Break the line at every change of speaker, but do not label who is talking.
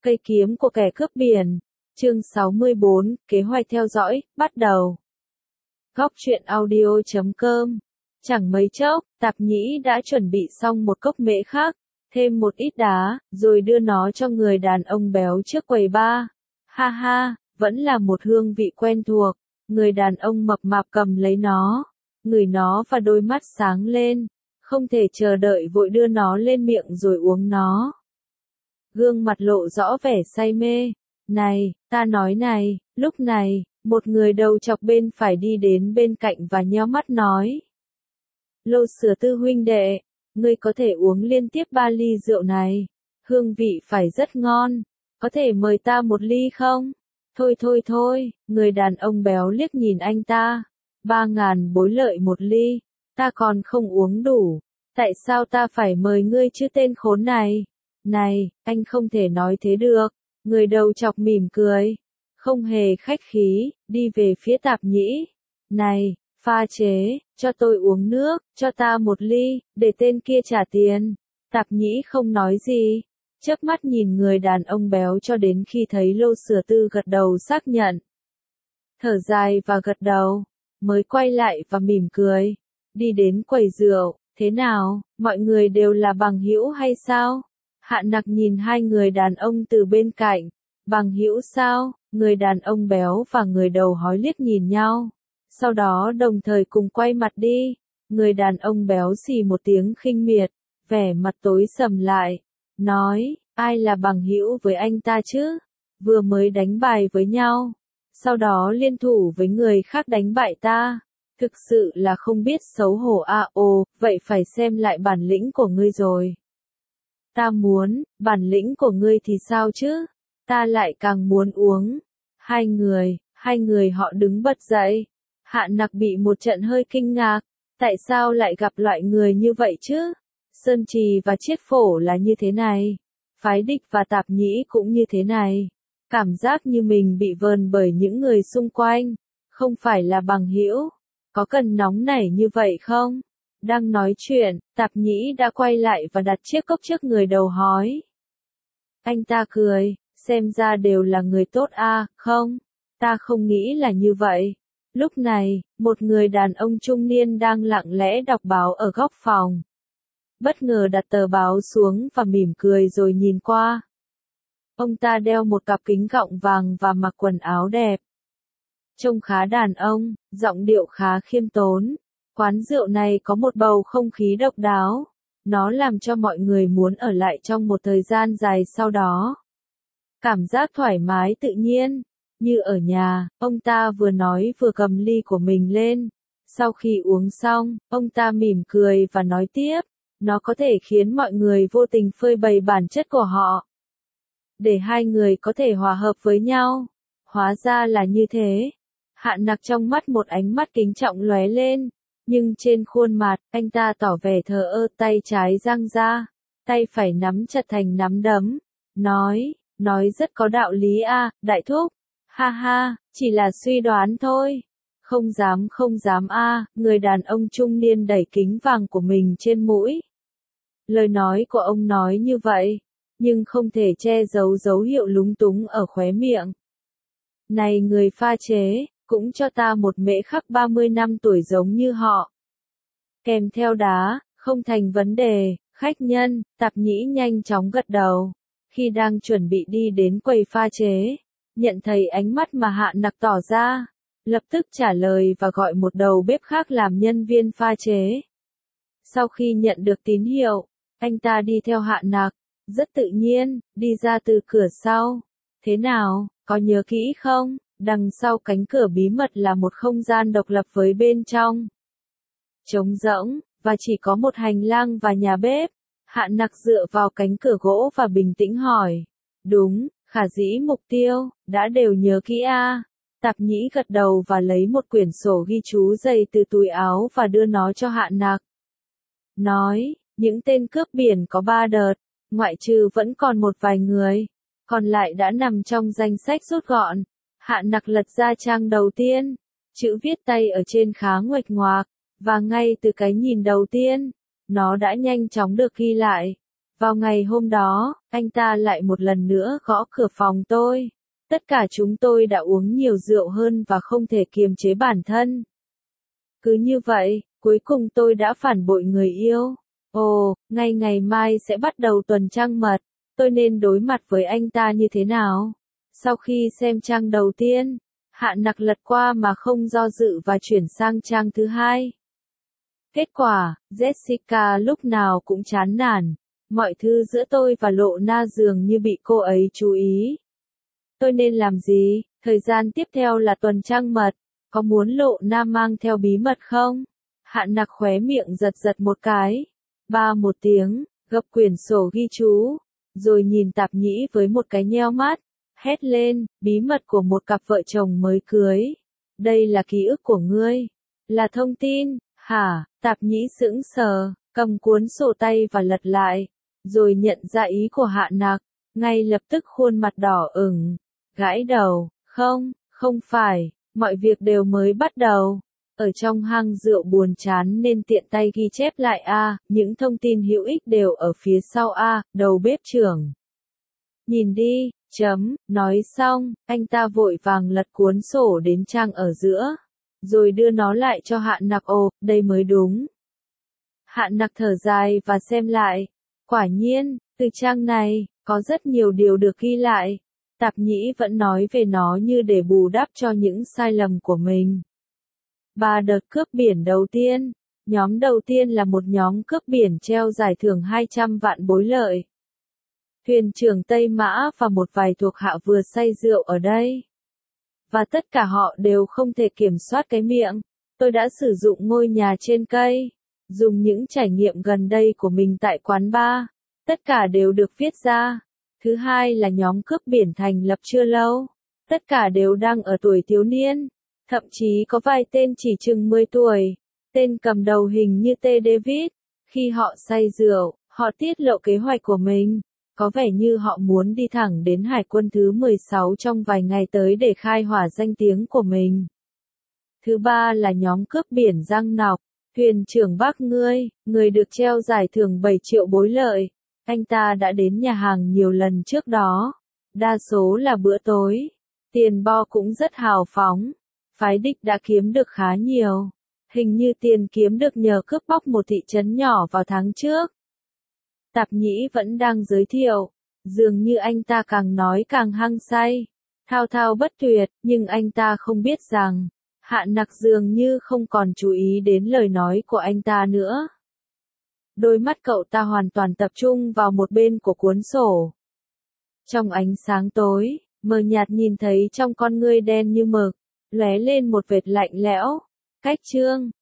Cây kiếm của kẻ cướp biển. Chương 64, kế hoạch theo dõi, bắt đầu. Góc truyện audio.com. Chẳng mấy chốc, Tạp Nhĩ đã chuẩn bị xong một cốc mễ khác, thêm một ít đá, rồi đưa nó cho người đàn ông béo trước quầy bar. Ha ha, vẫn là một hương vị quen thuộc. Người đàn ông mập mạp cầm lấy nó, ngửi nó và đôi mắt sáng lên, không thể chờ đợi vội đưa nó lên miệng rồi uống nó. Gương mặt lộ rõ vẻ say mê. Này, ta nói này, lúc này, một người đầu chọc bên phải đi đến bên cạnh và nheo mắt nói. Lô Sửa Tư huynh đệ, ngươi có thể uống liên tiếp 3 ly rượu này, hương vị phải rất ngon, có thể mời ta một ly không? Thôi, người đàn ông béo liếc nhìn anh ta. 3.000 bối lợi một ly, ta còn không uống đủ, tại sao ta phải mời ngươi chứ tên khốn này? Này, anh không thể nói thế được. Người đầu chọc mỉm cười, không hề khách khí, đi về phía Tạp Nhĩ. Này, pha chế, cho tôi uống nước, cho ta một ly, để tên kia trả tiền. Tạp Nhĩ không nói gì, chớp mắt nhìn người đàn ông béo cho đến khi thấy Lô Sửa Tư gật đầu xác nhận. Thở dài và gật đầu, mới quay lại và mỉm cười, đi đến quầy rượu. Thế nào, mọi người đều là bằng hữu hay sao? Hạ Nặc nhìn hai người đàn ông từ bên cạnh. Bằng hữu sao? Người đàn ông béo và người đầu hói liếc nhìn nhau. Sau đó đồng thời cùng quay mặt đi. Người đàn ông béo xì một tiếng khinh miệt, vẻ mặt tối sầm lại. Nói, ai là bằng hữu với anh ta chứ? Vừa mới đánh bài với nhau. Sau đó liên thủ với người khác đánh bại ta. Thực sự là không biết xấu hổ à. Ồ, vậy phải xem lại bản lĩnh của ngươi rồi. Ta muốn, bản lĩnh của ngươi thì sao chứ? Ta lại càng muốn uống. Hai người họ đứng bật dậy. Hạ Nặc bị một trận hơi kinh ngạc. Tại sao lại gặp loại người như vậy chứ? Sơn Trì và Chiết Phổ là như thế này. Phái Địch và Tạp Nhĩ cũng như thế này. Cảm giác như mình bị vờn bởi những người xung quanh. Không phải là bằng hữu. Có cần nóng nảy như vậy không? Đang nói chuyện, Tạp Nhĩ đã quay lại và đặt chiếc cốc trước người đầu hói. Anh ta cười, xem ra đều là người tốt à, không? Ta không nghĩ là như vậy. Lúc này, một người đàn ông trung niên đang lặng lẽ đọc báo ở góc phòng. Bất ngờ đặt tờ báo xuống và mỉm cười rồi nhìn qua. Ông ta đeo một cặp kính gọng vàng và mặc quần áo đẹp. Trông khá đàn ông, giọng điệu khá khiêm tốn. Quán rượu này có một bầu không khí độc đáo. Nó làm cho mọi người muốn ở lại trong một thời gian dài sau đó. Cảm giác thoải mái tự nhiên, như ở nhà, ông ta vừa nói vừa cầm ly của mình lên. Sau khi uống xong, ông ta mỉm cười và nói tiếp, nó có thể khiến mọi người vô tình phơi bày bản chất của họ. Để hai người có thể hòa hợp với nhau. Hóa ra là như thế. Hạ Nặc trong mắt một ánh mắt kính trọng lóe lên. Nhưng trên khuôn mặt, anh ta tỏ vẻ thờ ơ, tay trái giang ra, tay phải nắm chặt thành nắm đấm. Nói rất có đạo lý à, đại thúc. Ha ha, chỉ là suy đoán thôi. Không dám à, người đàn ông trung niên đẩy kính vàng của mình trên mũi. Lời nói của ông nói như vậy, nhưng không thể che giấu dấu hiệu lúng túng ở khóe miệng. Này người pha chế, cũng cho ta một mễ khắc 30 năm tuổi giống như họ. Kèm theo đá, không thành vấn đề, khách nhân. Tạp Nhĩ nhanh chóng gật đầu. Khi đang chuẩn bị đi đến quầy pha chế, nhận thấy ánh mắt mà Hạ Nặc tỏ ra, lập tức trả lời và gọi một đầu bếp khác làm nhân viên pha chế. Sau khi nhận được tín hiệu, anh ta đi theo Hạ Nặc, rất tự nhiên, đi ra từ cửa sau. Thế nào, có nhớ kỹ không? Đằng sau cánh cửa bí mật là một không gian độc lập với bên trong trống rỗng, và chỉ có một hành lang và nhà bếp. Hạ Nặc dựa vào cánh cửa gỗ và bình tĩnh hỏi. Đúng, khả dĩ mục tiêu, đã đều nhớ kỹ à. Tạp Nhĩ gật đầu và lấy một quyển sổ ghi chú dày từ túi áo và đưa nó cho Hạ Nặc. Nói, những tên cướp biển có 3 đợt, ngoại trừ vẫn còn một vài người, còn lại đã nằm trong danh sách rút gọn. Hạ Nặc lật ra trang đầu tiên, chữ viết tay ở trên khá nguệch ngoạc, và ngay từ cái nhìn đầu tiên, nó đã nhanh chóng được ghi lại, Vào ngày hôm đó, anh ta lại một lần nữa gõ cửa phòng tôi. Tất cả chúng tôi đã uống nhiều rượu hơn và không thể kiềm chế bản thân. Cứ như vậy, cuối cùng tôi đã phản bội người yêu. Ồ, ngay ngày mai sẽ bắt đầu tuần trăng mật. Tôi nên đối mặt với anh ta như thế nào? Sau khi xem trang đầu tiên, Hạ Nặc lật qua mà không do dự và chuyển sang trang thứ hai. Kết quả, Jessica lúc nào cũng chán nản. Mọi thứ giữa tôi và Lộ Na dường như bị cô ấy chú ý. Tôi nên làm gì? Thời gian tiếp theo là tuần trăng mật. Có muốn Lộ Na mang theo bí mật không? Hạ Nặc khóe miệng giật giật một cái. Ba một tiếng, gập quyển sổ ghi chú. Rồi nhìn Tạp Nhĩ với một cái nheo mắt. Hét lên, bí mật của một cặp vợ chồng mới cưới. Đây là ký ức của ngươi. Là thông tin, hả? Tạp Nhĩ sững sờ, cầm cuốn sổ tay và lật lại. Rồi nhận ra ý của Hạ Nặc. Ngay lập tức khuôn mặt đỏ ửng. Gãi đầu, không phải, mọi việc đều mới bắt đầu. Ở trong hang rượu buồn chán nên tiện tay ghi chép lại những thông tin hữu ích đều ở phía sau đầu bếp trưởng. Nhìn đi, nói xong, anh ta vội vàng lật cuốn sổ đến trang ở giữa. Rồi đưa nó lại cho Hạ Nặc. Ồ, đây mới đúng. Hạ Nặc thở dài và xem lại. Quả nhiên, từ trang này, có rất nhiều điều được ghi lại. Tạp Nhĩ vẫn nói về nó như để bù đắp cho những sai lầm của mình. 3 đợt cướp biển đầu tiên. Nhóm đầu tiên là một nhóm cướp biển treo giải thưởng 200 vạn bối lợi. Thuyền trưởng Tây Mã và một vài thuộc hạ vừa say rượu ở đây. Và tất cả họ đều không thể kiểm soát cái miệng. Tôi đã sử dụng ngôi nhà trên cây. Dùng những trải nghiệm gần đây của mình tại quán bar. Tất cả đều được viết ra. Thứ hai là nhóm cướp biển thành lập chưa lâu. Tất cả đều đang ở tuổi thiếu niên. Thậm chí có vài tên chỉ chừng 10 tuổi. Tên cầm đầu hình như T. David. Khi họ say rượu, họ tiết lộ kế hoạch của mình. Có vẻ như họ muốn đi thẳng đến hải quân thứ 16 trong vài ngày tới để khai hỏa danh tiếng của mình. Thứ ba là nhóm cướp biển răng nọc. Thuyền trưởng Bắc người được treo giải thưởng 7 triệu bối lợi. Anh ta đã đến nhà hàng nhiều lần trước đó. Đa số là bữa tối. Tiền bo cũng rất hào phóng. Phái địch đã kiếm được khá nhiều. Hình như tiền kiếm được nhờ cướp bóc một thị trấn nhỏ vào tháng trước. Tạp Nhĩ vẫn đang giới thiệu. Dường như anh ta càng nói càng hăng say. Thao thao bất tuyệt, nhưng anh ta không biết rằng, Hạ Nặc dường như không còn chú ý đến lời nói của anh ta nữa. Đôi mắt cậu ta hoàn toàn tập trung vào một bên của cuốn sổ. Trong ánh sáng tối, mờ nhạt nhìn thấy trong con ngươi đen như mực, lóe lên một vệt lạnh lẽo. Cách chương